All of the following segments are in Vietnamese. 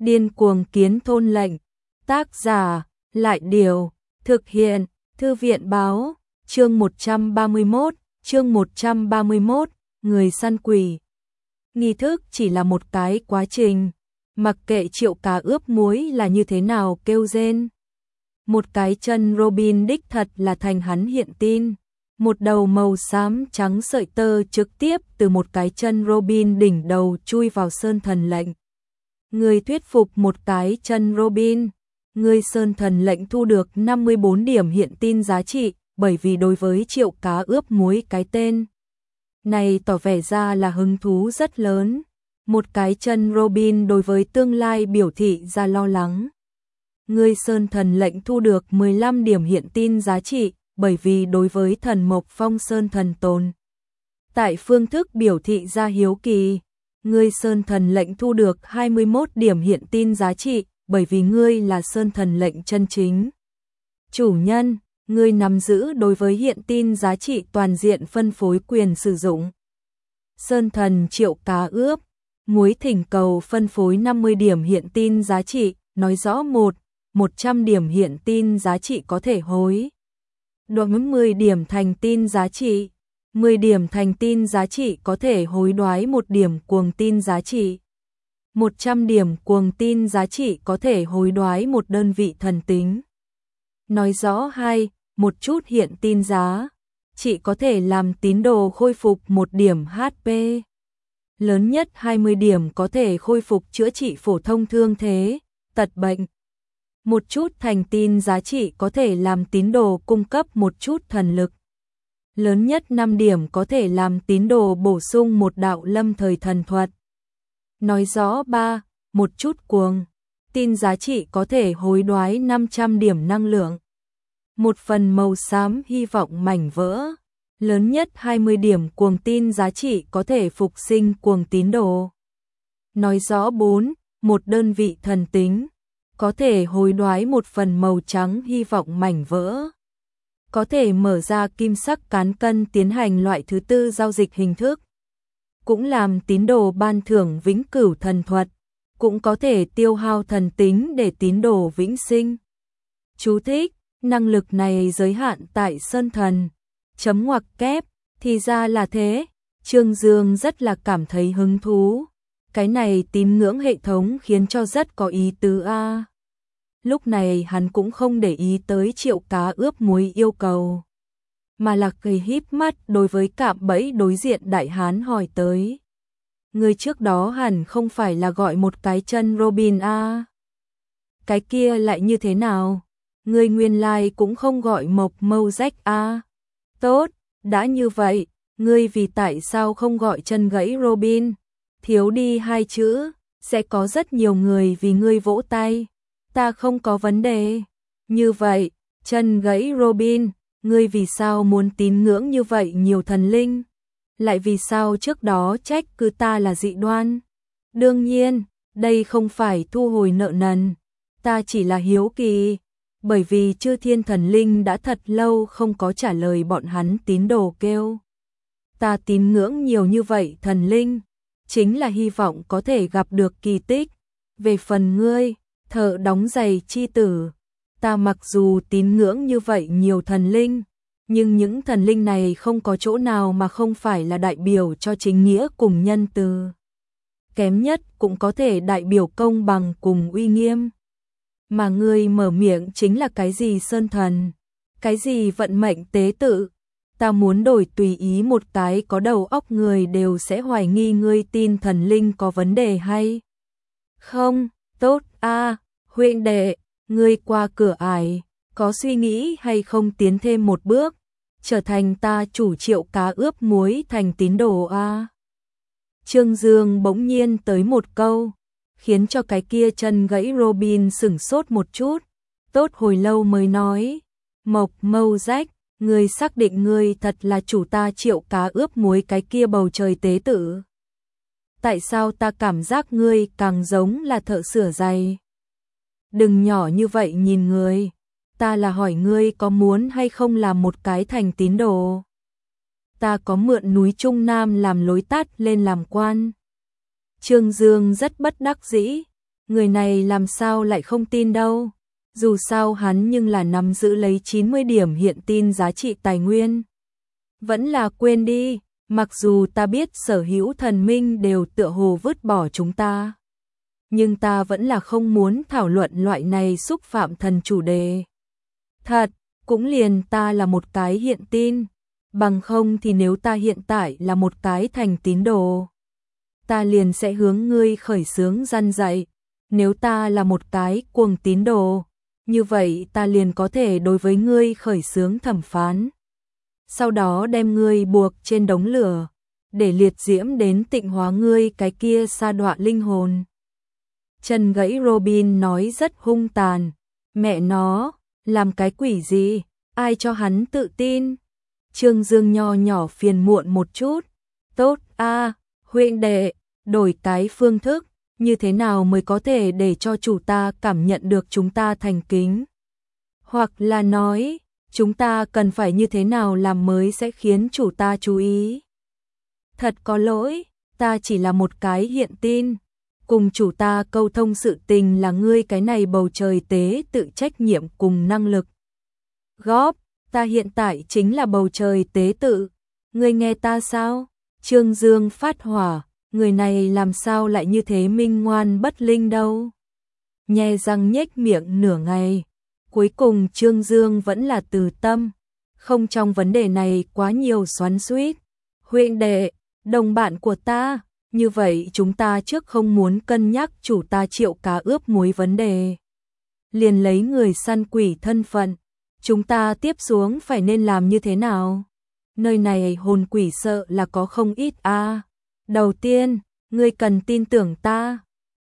Điên cuồng kiến thôn lệnh. Tác giả, Lại Điều. Thực hiện, Thư viện Báo. Chương 131, người săn quỷ. Nghi thức chỉ là một cái quá trình. Mặc kệ Triệu Cá ướp muối là như thế nào kêu rên. Một cái chân Robin đích thật là thành hắn hiện tin. Một đầu màu xám trắng sợi tơ trực tiếp từ một cái chân Robin đỉnh đầu chui vào Sơn Thần lệnh. Người thuyết phục một cái chân Robin. Người Sơn Thần lệnh thu được 54 điểm hiện tin giá trị, bởi vì đối với Triệu Cá ướp muối cái tên này tỏ vẻ ra là hứng thú rất lớn. Một cái chân Robin đối với tương lai biểu thị ra lo lắng. Người Sơn Thần lệnh thu được 15 điểm hiện tin giá trị, bởi vì đối với thần Mộc Phong Sơn Thần tồn tại phương thức biểu thị ra hiếu kỳ. Người Sơn Thần lệnh thu được 21 điểm hiện tin giá trị, bởi vì ngươi là Sơn Thần lệnh chân chính. Chủ nhân, ngươi nắm giữ đối với hiện tin giá trị toàn diện phân phối quyền sử dụng. Sơn Thần Triệu Cá ướp muối thỉnh cầu phân phối 50 điểm hiện tin giá trị, nói rõ 100 điểm hiện tin giá trị có thể hối đoái 10 điểm thành tin giá trị, 10 điểm thành tin giá trị có thể hối đoái 1 điểm cuồng tin giá trị, 100 điểm cuồng tin giá trị có thể hối đoái 1 đơn vị thần tính. Nói rõ một chút hiện tin giá trị có thể làm tín đồ khôi phục 1 điểm HP. Lớn nhất 20 điểm có thể khôi phục chữa trị phổ thông thương thế, tật bệnh. Một chút thành tin giá trị có thể làm tín đồ cung cấp một chút thần lực. Lớn nhất 5 điểm có thể làm tín đồ bổ sung một đạo lâm thời thần thuật. Nói rõ một chút cuồng tin giá trị có thể hối đoái 500 điểm năng lượng. Một phần màu xám hy vọng mảnh vỡ. Lớn nhất 20 điểm cuồng tin giá trị có thể phục sinh cuồng tín đồ. Nói rõ một đơn vị thần tính có thể hối đoái một phần màu trắng hy vọng mảnh vỡ. Có thể mở ra kim sắc cán cân tiến hành loại thứ tư giao dịch hình thức. Cũng làm tín đồ ban thưởng vĩnh cửu thần thuật. Cũng có thể tiêu hao thần tính để tín đồ vĩnh sinh. Chú thích, năng lực này giới hạn tại Sơn Thần. Chấm ngoặc kép, thì ra là thế. Trương Dương rất là cảm thấy hứng thú. Cái này tín ngưỡng hệ thống khiến cho rất có ý tứ a. Lúc này hắn cũng không để ý tới Triệu Cá ướp muối yêu cầu, mà là cười híp mắt đối với cạm bẫy đối diện đại hán hỏi tới. Người trước đó hẳn không phải là gọi một cái chân Robin a? Cái kia lại như thế nào? Người nguyên lai cũng không gọi Mộc Mâu Rách a? Tốt, đã như vậy, ngươi vì tại sao không gọi chân gãy Robin? Thiếu đi 2 chữ, sẽ có rất nhiều người vì ngươi vỗ tay. Ta không có vấn đề. Như vậy, chân gãy Robin, ngươi vì sao muốn tín ngưỡng như vậy nhiều thần linh? Lại vì sao trước đó trách cứ ta là dị đoan? Đương nhiên, đây không phải thu hồi nợ nần. Ta chỉ là hiếu kỳ. Bởi vì chư thiên thần linh đã thật lâu không có trả lời bọn hắn tín đồ kêu. Ta tín ngưỡng nhiều như vậy thần linh, chính là hy vọng có thể gặp được kỳ tích. Về phần ngươi, thợ đóng giày chi tử, ta mặc dù tín ngưỡng như vậy nhiều thần linh, nhưng những thần linh này không có chỗ nào mà không phải là đại biểu cho chính nghĩa cùng nhân từ. Kém nhất cũng có thể đại biểu công bằng cùng uy nghiêm. Mà ngươi mở miệng chính là cái gì Sơn Thần, cái gì vận mệnh tế tự. Ta muốn đổi tùy ý một cái có đầu óc người đều sẽ hoài nghi ngươi tin thần linh có vấn đề hay không. Tốt a, huynh đệ, ngươi qua cửa ải, có suy nghĩ hay không tiến thêm một bước, trở thành ta chủ Triệu Cá ướp muối thành tín đồ a? Trương Dương bỗng nhiên tới một câu, khiến cho cái kia chân gãy Robin sửng sốt một chút, tốt hồi lâu mới nói, Mộc Mâu Rách, ngươi xác định ngươi thật là chủ ta Triệu Cá ướp muối cái kia bầu trời tế tử? Tại sao ta cảm giác ngươi càng giống là thợ sửa giày? Đừng nhỏ như vậy nhìn người, ta là hỏi ngươi có muốn hay không làm một cái thành tín đồ? Ta có mượn núi Trung Nam làm lối tắt lên làm quan. Trương Dương rất bất đắc dĩ, người này làm sao lại không tin đâu. Dù sao hắn nhưng là nắm giữ lấy 90 điểm hiện tin giá trị tài nguyên. Vẫn là quên đi, mặc dù ta biết sở hữu thần minh đều tựa hồ vứt bỏ chúng ta. Nhưng ta vẫn là không muốn thảo luận loại này xúc phạm thần chủ đề. Thật, cũng liền ta là một cái hiện tin. Bằng không thì nếu ta hiện tại là một cái thành tín đồ, ta liền sẽ hướng ngươi khởi xướng răn dạy. Nếu ta là một cái cuồng tín đồ, như vậy ta liền có thể đối với ngươi khởi xướng thẩm phán. Sau đó đem ngươi buộc trên đống lửa, để liệt diễm đến tịnh hóa ngươi cái kia sa đọa linh hồn. Chân gãy Robin nói rất hung tàn. Mẹ nó, làm cái quỷ gì, ai cho hắn tự tin. Trương Dương nho nhỏ phiền muộn một chút. Tốt a, huynh đệ, đổi cái phương thức, như thế nào mới có thể để cho chủ ta cảm nhận được chúng ta thành kính? Hoặc là nói, chúng ta cần phải như thế nào làm mới sẽ khiến chủ ta chú ý? Thật có lỗi, ta chỉ là một cái hiện tin. Cùng chủ ta câu thông sự tình là ngươi cái này bầu trời tế tự trách nhiệm cùng năng lực. Góp, ta hiện tại chính là bầu trời tế tự. Ngươi nghe ta sao? Trương Dương phát hỏa, người này làm sao lại như thế minh ngoan bất linh đâu. Nhe răng nhếch miệng nửa ngày. Cuối cùng Trương Dương vẫn là từ tâm. Không trong vấn đề này quá nhiều xoắn xuýt. Huynh đệ, đồng bạn của ta. Như vậy chúng ta trước không muốn cân nhắc chủ ta Triệu Cá ướp muối vấn đề. Liền lấy người săn quỷ thân phận, chúng ta tiếp xuống phải nên làm như thế nào? Nơi này hồn quỷ sợ là có không ít a. Đầu tiên, ngươi cần tin tưởng ta.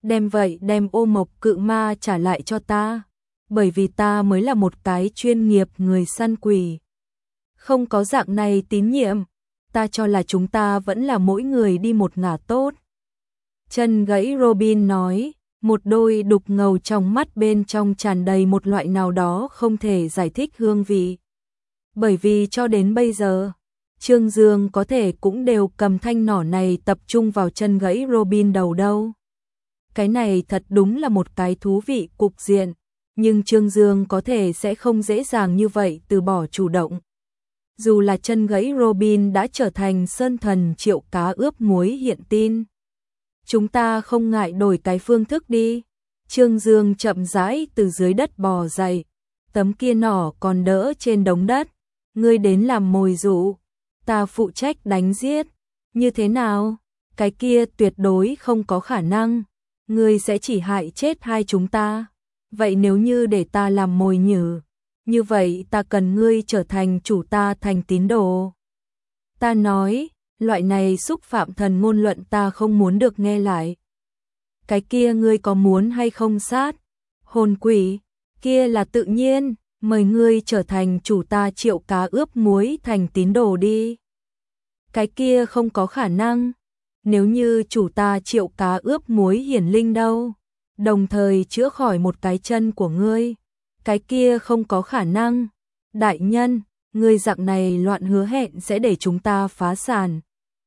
Đem ô mộc cự ma trả lại cho ta. Bởi vì ta mới là một cái chuyên nghiệp người săn quỷ. Không có dạng này tín nhiệm, ta cho là chúng ta vẫn là mỗi người đi một ngả tốt. Chân gãy Robin nói, một đôi đục ngầu trong mắt bên trong tràn đầy một loại nào đó không thể giải thích hương vị. Bởi vì cho đến bây giờ, Trương Dương có thể cũng đều cầm thanh nỏ này tập trung vào chân gãy Robin đầu đâu. Cái này thật đúng là một cái thú vị cục diện, nhưng Trương Dương có thể sẽ không dễ dàng như vậy từ bỏ chủ động. Dù là chân gãy Robin đã trở thành sơn thần Triệu Cá ướp muối hiện tin. Chúng ta không ngại đổi cái phương thức đi. Trương Dương chậm rãi từ dưới đất bò dậy. Tấm kia nỏ còn đỡ trên đống đất. Ngươi đến làm mồi dụ. Ta phụ trách đánh giết. Như thế nào? Cái kia tuyệt đối không có khả năng. Ngươi sẽ chỉ hại chết hai chúng ta. Vậy nếu như để ta làm mồi nhử, như vậy ta cần ngươi trở thành chủ ta thành tín đồ. Ta nói, loại này xúc phạm thần ngôn luận ta không muốn được nghe lại. Cái kia ngươi có muốn hay không sát? Hồn quỷ, kia là tự nhiên, mời ngươi trở thành chủ ta Triệu Cá ướp muối thành tín đồ đi. Cái kia không có khả năng. Nếu như chủ ta Triệu Cá ướp muối hiển linh đâu, đồng thời chữa khỏi một cái chân của ngươi, cái kia không có khả năng. Đại nhân, ngươi dạng này loạn hứa hẹn sẽ để chúng ta phá sản.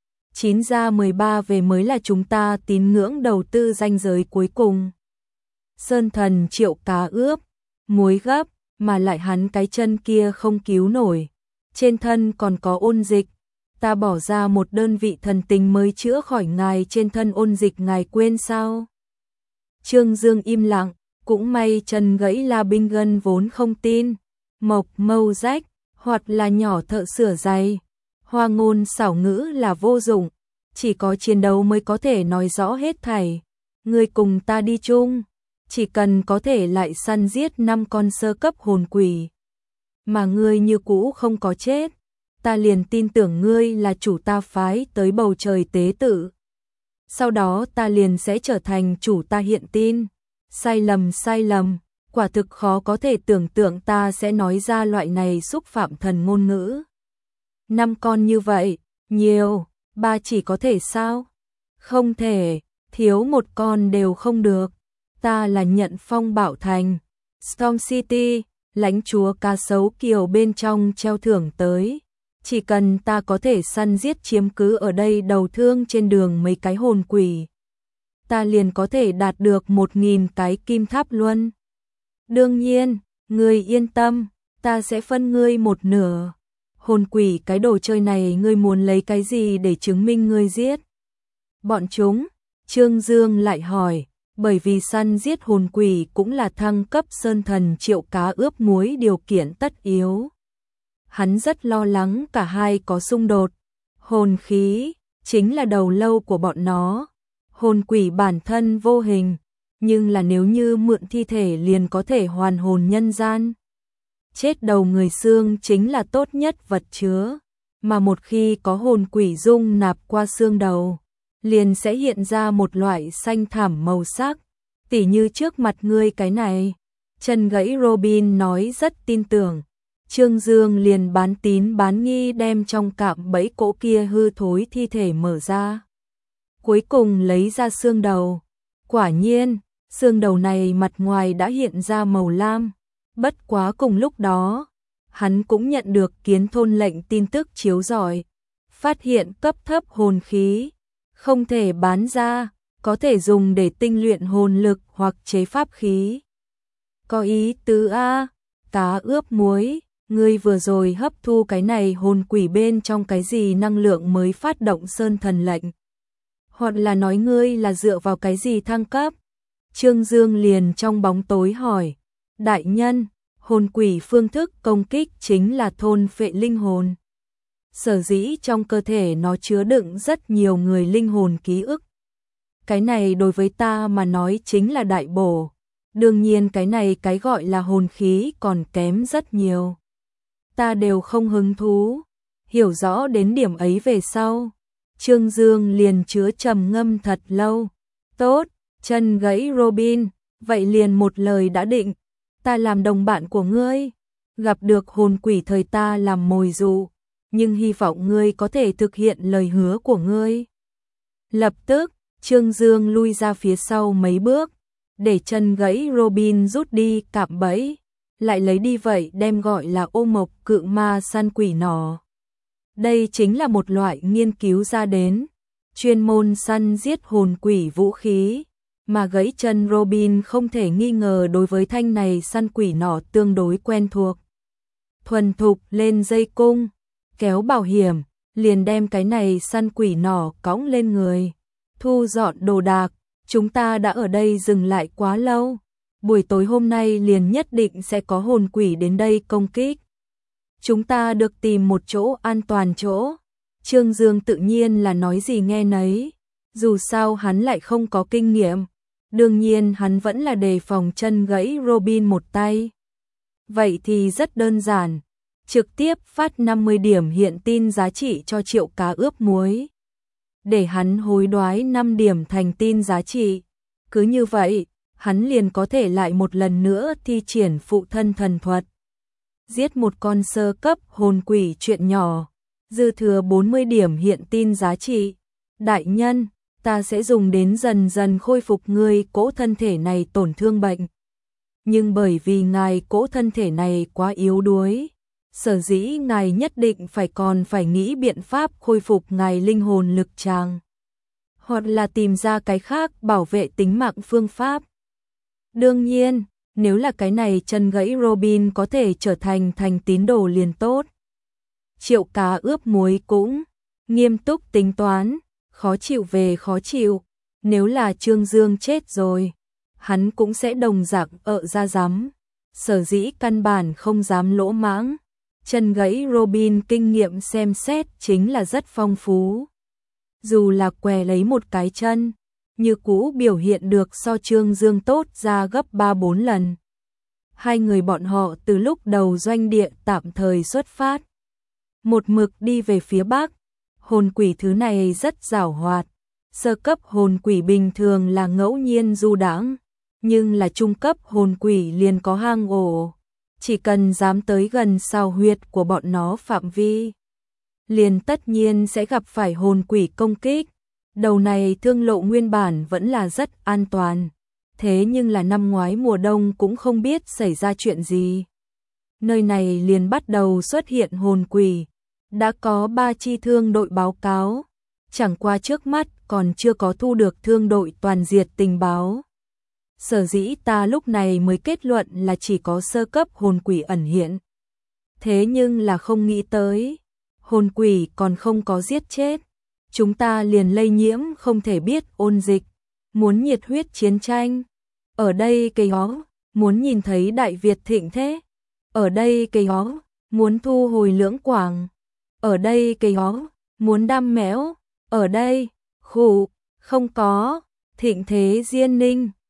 9 ra 13 về mới là chúng ta tín ngưỡng đầu tư ranh giới cuối cùng. Sơn thần Triệu Cá ướp muối gấp, mà lại hắn cái chân kia không cứu nổi. Trên thân còn có ôn dịch. Ta bỏ ra một đơn vị thần tình mới chữa khỏi ngài trên thân ôn dịch, ngài quên sao? Trương Dương im lặng, cũng may chân gãy La Binh Gân vốn không tin. Mộc mâu rách, hoặc là nhỏ thợ sửa giày. Hoa ngôn xảo ngữ là vô dụng, chỉ có chiến đấu mới có thể nói rõ hết thảy. Ngươi cùng ta đi chung, chỉ cần có thể lại săn giết 5 con sơ cấp hồn quỷ, mà ngươi như cũ không có chết, ta liền tin tưởng ngươi là chủ ta phái tới bầu trời tế tự. Sau đó ta liền sẽ trở thành chủ ta hiện tin. Sai lầm, quả thực khó có thể tưởng tượng ta sẽ nói ra loại này xúc phạm thần ngôn ngữ. 5 con như vậy, nhiều, 3 chỉ có thể sao? Không thể, thiếu một con đều không được. Ta là Nhận Phong Bảo Thành, Storm City, lãnh chúa cá sấu kiều bên trong treo thưởng tới. Chỉ cần ta có thể săn giết chiếm cứ ở đây đầu thương trên đường mấy cái hồn quỷ, ta liền có thể đạt được 1000 cái kim tháp luân. Đương nhiên, ngươi yên tâm, ta sẽ phân ngươi một nửa. Hồn quỷ, cái đồ chơi này ngươi muốn lấy cái gì để chứng minh ngươi giết bọn chúng? Trương Dương lại hỏi, bởi vì săn giết hồn quỷ cũng là thăng cấp sơn thần Triệu Cá ướp muối điều kiện tất yếu. Hắn rất lo lắng cả hai có xung đột. Hồn khí chính là đầu lâu của bọn nó. Hồn quỷ bản thân vô hình, nhưng là nếu như mượn thi thể liền có thể hoàn hồn nhân gian. Chết đầu người xương chính là tốt nhất vật chứa, mà một khi có hồn quỷ dung nạp qua xương đầu, liền sẽ hiện ra một loại xanh thẳm màu sắc, tỉ như trước mặt ngươi cái này. Chân gãy Robin nói rất tin tưởng. Trương Dương liền bán tín bán nghi đem trong cạm bẫy cỗ kia hư thối thi thể mở ra. Cuối cùng lấy ra xương đầu. Quả nhiên, xương đầu này mặt ngoài đã hiện ra màu lam. Bất quá cùng lúc đó, hắn cũng nhận được Kiến Thôn lệnh tin tức chiếu rọi. Phát hiện cấp thấp hồn khí, không thể bán ra, có thể dùng để tinh luyện hồn lực hoặc chế pháp khí. Có ý tứ a, Cá ướp muối, ngươi vừa rồi hấp thu cái này hồn quỷ bên trong cái gì năng lượng mới phát động sơn thần lệnh? Hoặc là nói ngươi là dựa vào cái gì thăng cấp? Trương Dương liền trong bóng tối hỏi. Đại nhân, hồn quỷ phương thức công kích chính là thôn phệ linh hồn. Sở dĩ trong cơ thể nó chứa đựng rất nhiều người linh hồn ký ức. Cái này đối với ta mà nói chính là đại bổ. Đương nhiên cái này cái gọi là hồn khí còn kém rất nhiều. Ta đều không hứng thú. Hiểu rõ đến điểm ấy về sau, Trương Dương liền chứa trầm ngâm thật lâu. Tốt, chân gãy Robin, vậy liền một lời đã định. Ta làm đồng bạn của ngươi, gặp được hồn quỷ thời ta làm mồi dụ, nhưng hy vọng ngươi có thể thực hiện lời hứa của ngươi. Lập tức, Trương Dương lui ra phía sau mấy bước, để chân gãy Robin rút đi cạm bẫy, lại lấy đi vậy đem gọi là ô mộc cự ma săn quỷ nỏ. Đây chính là một loại nghiên cứu ra đến, chuyên môn săn giết hồn quỷ vũ khí. Mà gãy chân Robin không thể nghi ngờ đối với thanh này săn quỷ nỏ tương đối quen thuộc. Thuần thục lên dây cung, kéo bảo hiểm, liền đem cái này săn quỷ nỏ cõng lên người. Thu dọn đồ đạc, chúng ta đã ở đây dừng lại quá lâu. Buổi tối hôm nay liền nhất định sẽ có hồn quỷ đến đây công kích. Chúng ta được tìm một chỗ an toàn chỗ. Trương Dương tự nhiên là nói gì nghe nấy. Dù sao hắn lại không có kinh nghiệm. Đương nhiên hắn vẫn là đề phòng chân gãy Robin một tay. Vậy thì rất đơn giản. Trực tiếp phát 50 điểm hiện tin giá trị cho Triệu Cá ướp muối. Để hắn hối đoái 5 điểm thành tin giá trị. Cứ như vậy, hắn liền có thể lại một lần nữa thi triển phụ thân thần thuật. Giết một con sơ cấp hồn quỷ chuyện nhỏ. Dư thừa 40 điểm hiện tin giá trị. Đại nhân, ta sẽ dùng đến dần dần khôi phục ngươi cỗ thân thể này tổn thương bệnh. Nhưng bởi vì ngài cỗ thân thể này quá yếu đuối, sở dĩ ngài nhất định còn phải nghĩ biện pháp khôi phục ngài linh hồn lực tràng. Hoặc là tìm ra cái khác bảo vệ tính mạng phương pháp. Đương nhiên, nếu là cái này chân gãy Robin có thể trở thành tín đồ liền tốt. Triệu Cá ướp muối cũng nghiêm túc tính toán. Khó chịu về khó chịu, nếu là Trương Dương chết rồi, hắn cũng sẽ đồng dạng ra dám. Sở dĩ căn bản không dám lỗ mãng. Chân gãy Robin kinh nghiệm xem xét chính là rất phong phú. Dù là què lấy một cái chân, như cũ biểu hiện được so Trương Dương tốt ra gấp 3-4 lần. Hai người bọn họ từ lúc đầu doanh địa tạm thời xuất phát, một mực đi về phía bắc. Hồn quỷ thứ này rất giàu hoạt. Sơ cấp hồn quỷ bình thường là ngẫu nhiên du đãng, nhưng là trung cấp hồn quỷ liền có hang ổ. Chỉ cần dám tới gần sao huyệt của bọn nó phạm vi, liền tất nhiên sẽ gặp phải hồn quỷ công kích. Đầu này thương lộ nguyên bản vẫn là rất an toàn. Thế nhưng là năm ngoái mùa đông cũng không biết xảy ra chuyện gì. Nơi này liền bắt đầu xuất hiện hồn quỷ. Đã có 3 chi thương đội báo cáo, chẳng qua trước mắt còn chưa có thu được thương đội toàn diệt tình báo. Sở dĩ ta lúc này mới kết luận là chỉ có sơ cấp hồn quỷ ẩn hiện. Thế nhưng là không nghĩ tới, hồn quỷ còn không có giết chết. Chúng ta liền lây nhiễm không thể biết ôn dịch, muốn nhiệt huyết chiến tranh. Ở đây cây ó, muốn nhìn thấy Đại Việt thịnh thế. Ở đây cây ó, muốn thu hồi Lưỡng Quảng. Ở đây cây ó, muốn đam mẽo. Ở đây, khụ, không có, thịnh thế Diên Ninh.